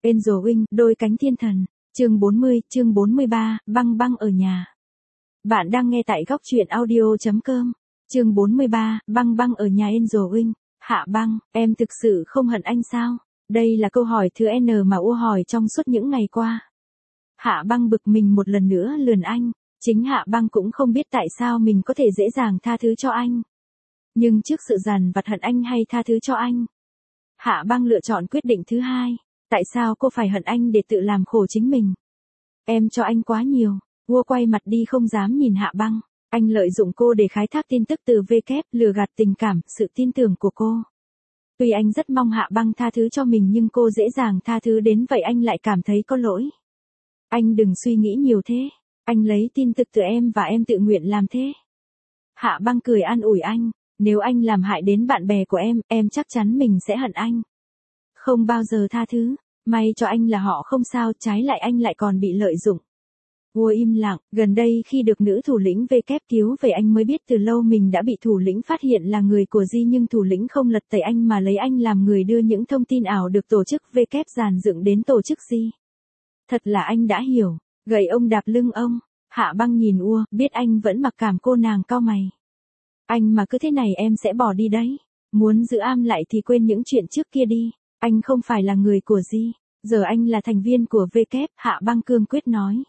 Angel Wing, đôi cánh thiên thần. Chương 40, chương 43, băng băng ở nhà. Bạn đang nghe tại góc truyện audio.com. Chương 43, băng băng ở nhà Angel Wing. Hạ băng, em thực sự không hận anh sao? Đây là câu hỏi thứ N mà Ua hỏi trong suốt những ngày qua. Hạ băng bực mình một lần nữa lườn anh. Chính Hạ băng cũng không biết tại sao mình có thể dễ dàng tha thứ cho anh. Nhưng trước sự dằn vặt hận anh hay tha thứ cho anh, Hạ băng lựa chọn quyết định thứ hai. Tại sao cô phải hận anh để tự làm khổ chính mình? Em cho anh quá nhiều. Ua quay mặt đi không dám nhìn Hạ băng. Anh lợi dụng cô để khai thác tin tức từ WK, lừa gạt tình cảm, sự tin tưởng của cô. Tuy anh rất mong Hạ băng tha thứ cho mình nhưng cô dễ dàng tha thứ đến vậy anh lại cảm thấy có lỗi. Anh đừng suy nghĩ nhiều thế. Anh lấy tin tức từ em và em tự nguyện làm thế. Hạ băng cười an ủi anh. Nếu anh làm hại đến bạn bè của em chắc chắn mình sẽ hận anh. Không bao giờ tha thứ. May cho anh là họ không sao, trái lại anh lại còn bị lợi dụng. Ua im lặng, gần đây khi được nữ thủ lĩnh WK cứu về anh mới biết từ lâu mình đã bị thủ lĩnh phát hiện là người của Di, nhưng thủ lĩnh không lật tẩy anh mà lấy anh làm người đưa những thông tin ảo được tổ chức WK dàn dựng đến tổ chức Di. Thật là anh đã hiểu. Gậy ông đạp lưng ông. Hạ băng nhìn Ua, biết anh vẫn mặc cảm, cô nàng cau mày. Anh mà cứ thế này em sẽ bỏ đi đấy. Muốn giữ am lại thì quên những chuyện trước kia đi. Anh không phải là người của Di. Giờ anh là thành viên của WK, Hạ băng cương quyết nói.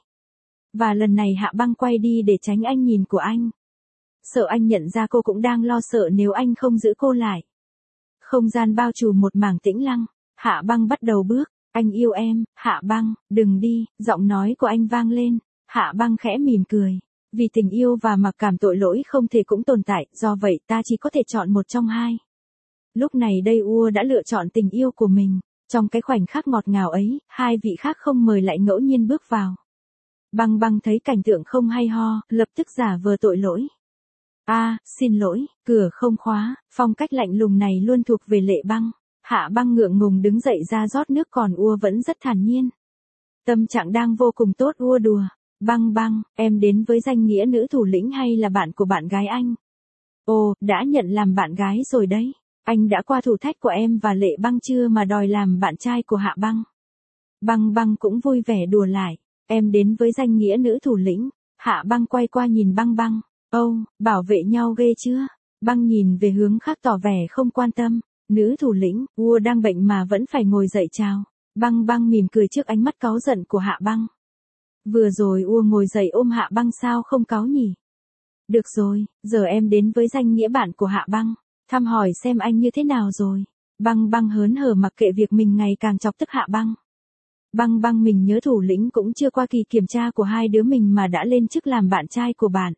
Và lần này Hạ băng quay đi để tránh ánh nhìn của anh. Sợ anh nhận ra cô cũng đang lo sợ nếu anh không giữ cô lại. Không gian bao trùm một mảng tĩnh lặng. Hạ băng bắt đầu bước. Anh yêu em, Hạ băng, đừng đi. Giọng nói của anh vang lên. Hạ băng khẽ mỉm cười. Vì tình yêu và mặc cảm tội lỗi không thể cũng tồn tại, do vậy ta chỉ có thể chọn một trong hai. Lúc này đây Ua đã lựa chọn tình yêu của mình. Trong cái khoảnh khắc ngọt ngào ấy, hai vị khác không mời lại ngẫu nhiên bước vào. Băng băng thấy cảnh tượng không hay ho, lập tức giả vờ tội lỗi. Xin lỗi, cửa không khóa. Phong cách lạnh lùng này luôn thuộc về Lệ Băng. Hạ băng ngượng ngùng đứng dậy ra rót nước, còn Ua vẫn rất thản nhiên. Tâm trạng đang vô cùng tốt. Ua đùa. Băng băng, em đến với danh nghĩa nữ thủ lĩnh hay là bạn của bạn gái anh? Ồ, đã nhận làm bạn gái rồi đấy. Anh đã qua thử thách của em và Lệ Băng chưa mà đòi làm bạn trai của Hạ băng? Băng băng cũng vui vẻ đùa lại. Em đến với danh nghĩa nữ thủ lĩnh. Hạ băng quay qua nhìn băng băng. Bảo vệ nhau ghê chưa? Băng nhìn về hướng khác tỏ vẻ không quan tâm. Nữ thủ lĩnh, Ua đang bệnh mà vẫn phải ngồi dậy chào. Băng băng mỉm cười trước ánh mắt cáu giận của Hạ băng. Vừa rồi Ua ngồi dậy ôm Hạ băng, sao không cáu nhỉ? Được rồi, giờ em đến với danh nghĩa bạn của Hạ băng. Thăm hỏi xem anh như thế nào rồi. Băng băng hớn hở mặc kệ việc mình ngày càng chọc tức Hạ băng. Băng băng mình nhớ thủ lĩnh cũng chưa qua kỳ kiểm tra của hai đứa mình mà đã lên chức làm bạn trai của bạn.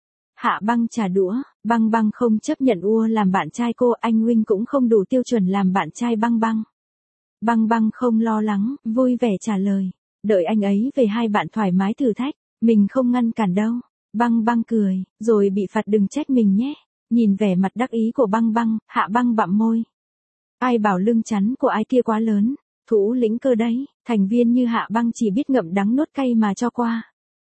Hạ băng trả đũa. Băng băng không chấp nhận Ua làm bạn trai cô, anh Huynh cũng không đủ tiêu chuẩn làm bạn trai băng băng. Băng băng không lo lắng, vui vẻ trả lời. Đợi anh ấy về hai bạn thoải mái thử thách, mình không ngăn cản đâu. Băng băng cười, rồi bị phạt đừng trách mình nhé. Nhìn vẻ mặt đắc ý của băng băng, Hạ băng bặm môi. Ai bảo lưng chắn của ai kia quá lớn, thủ lĩnh cơ đấy, thành viên như Hạ băng chỉ biết ngậm đắng nuốt cay mà cho qua.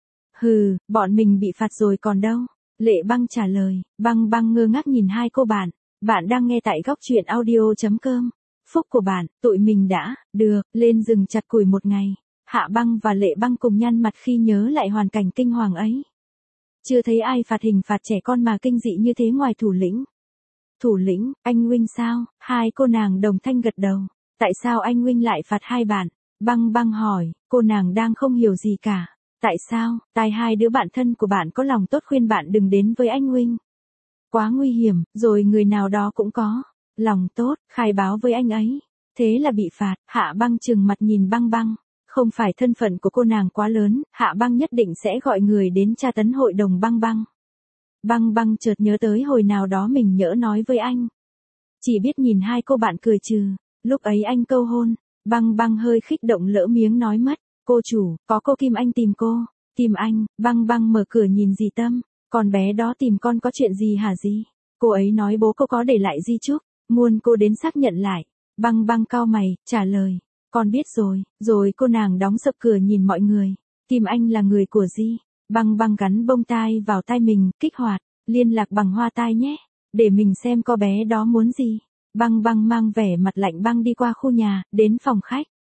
Hừ, bọn mình bị phạt rồi còn đâu. Lệ Băng trả lời. Băng băng ngơ ngác nhìn hai cô bạn. Bạn đang nghe tại góc truyện audio.com. Phúc của bạn, tụi mình đã, được, lên rừng chặt củi một ngày. Hạ băng và Lệ Băng cùng nhăn mặt khi nhớ lại hoàn cảnh kinh hoàng ấy. Chưa thấy ai phạt hình phạt trẻ con mà kinh dị như thế ngoài thủ lĩnh. Thủ lĩnh, anh Huynh sao? Hai cô nàng đồng thanh gật đầu. Tại sao anh Huynh lại phạt hai bạn? Băng băng hỏi, cô nàng đang không hiểu gì cả. Tại sao? Tại hai đứa bạn thân của bạn có lòng tốt khuyên bạn đừng đến với anh Huynh. Quá nguy hiểm, rồi người nào đó cũng có lòng tốt, khai báo với anh ấy. Thế là bị phạt. Hạ băng trừng mặt nhìn băng băng. Không phải thân phận của cô nàng quá lớn, Hạ băng nhất định sẽ gọi người đến tra tấn hội đồng băng băng. Băng băng chợt nhớ tới hồi nào đó mình nhỡ nói với anh. Chỉ biết nhìn hai cô bạn cười trừ. Lúc ấy anh câu hôn. Băng băng hơi kích động lỡ miếng nói mất. Cô chủ, có cô Kim Anh tìm cô. Tìm anh. Băng băng mở cửa nhìn dì Tâm. Con bé đó tìm con có chuyện gì hả dì? Cô ấy nói bố cô có để lại di chúc, muốn cô đến xác nhận lại. Băng băng cau mày, trả lời. Con biết rồi. Rồi cô nàng đóng sập cửa nhìn mọi người. Kim Anh là người của Di. Băng băng gắn bông tai vào tai mình, kích hoạt, liên lạc bằng hoa tai nhé. Để mình xem cô bé đó muốn gì. Băng băng mang vẻ mặt lạnh băng đi qua khu nhà, đến phòng khách.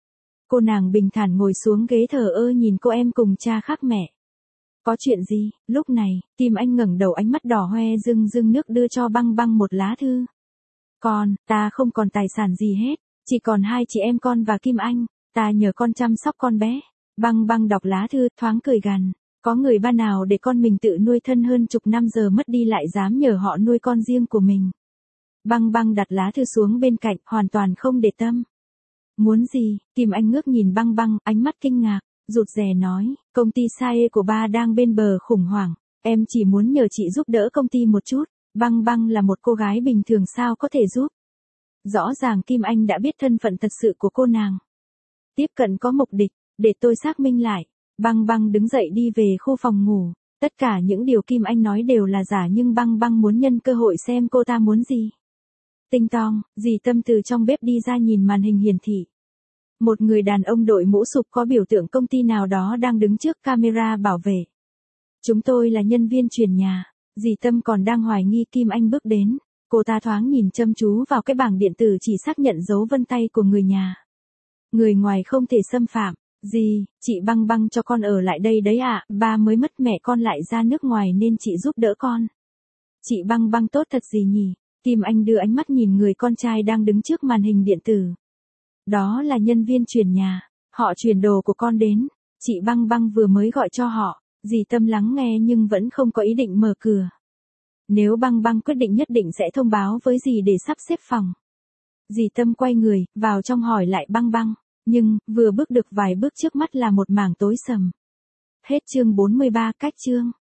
Cô nàng bình thản ngồi xuống ghế thờ ơ nhìn cô em cùng cha khác mẹ. Có chuyện gì? Lúc này, Kim Anh ngẩng đầu ánh mắt đỏ hoe rưng rưng nước đưa cho Băng Băng một lá thư. Con, ta không còn tài sản gì hết, chỉ còn hai chị em con và Kim Anh, ta nhờ con chăm sóc con bé. Băng Băng đọc lá thư thoáng cười gằn, có người ba nào để con mình tự nuôi thân hơn chục năm giờ mất đi lại dám nhờ họ nuôi con riêng của mình. Băng Băng đặt lá thư xuống bên cạnh, hoàn toàn không để tâm. Muốn gì? Kim Anh ngước nhìn Băng Băng, ánh mắt kinh ngạc, rụt rè nói, công ty SAE của ba đang bên bờ khủng hoảng, em chỉ muốn nhờ chị giúp đỡ công ty một chút. Băng Băng là một cô gái bình thường sao có thể giúp. Rõ ràng Kim Anh đã biết thân phận thật sự của cô nàng. Tiếp cận có mục đích, để tôi xác minh lại. Băng Băng đứng dậy đi về khu phòng ngủ. Tất cả những điều Kim Anh nói đều là giả nhưng Băng Băng muốn nhân cơ hội xem cô ta muốn gì. Tinh tong, dì Tâm từ trong bếp đi ra nhìn màn hình hiển thị. Một người đàn ông đội mũ sụp có biểu tượng công ty nào đó đang đứng trước camera bảo vệ. Chúng tôi là nhân viên chuyển nhà. Dì Tâm còn đang hoài nghi Kim Anh bước đến. Cô ta thoáng nhìn chăm chú vào cái bảng điện tử chỉ xác nhận dấu vân tay của người nhà. Người ngoài không thể xâm phạm. Dì, chị Băng Băng cho con ở lại đây đấy ạ, ba mới mất mẹ con lại ra nước ngoài nên chị giúp đỡ con. Chị Băng Băng tốt thật gì nhỉ? Kim Anh đưa ánh mắt nhìn người con trai đang đứng trước màn hình điện tử. Đó là nhân viên chuyển nhà, họ chuyển đồ của con đến, chị Băng Băng vừa mới gọi cho họ, dì Tâm lắng nghe nhưng vẫn không có ý định mở cửa. Nếu Băng Băng quyết định nhất định sẽ thông báo với dì để sắp xếp phòng. Dì Tâm quay người, vào trong hỏi lại Băng Băng, nhưng, vừa bước được vài bước trước mắt là một mảng tối sầm. Hết chương 43 cách chương.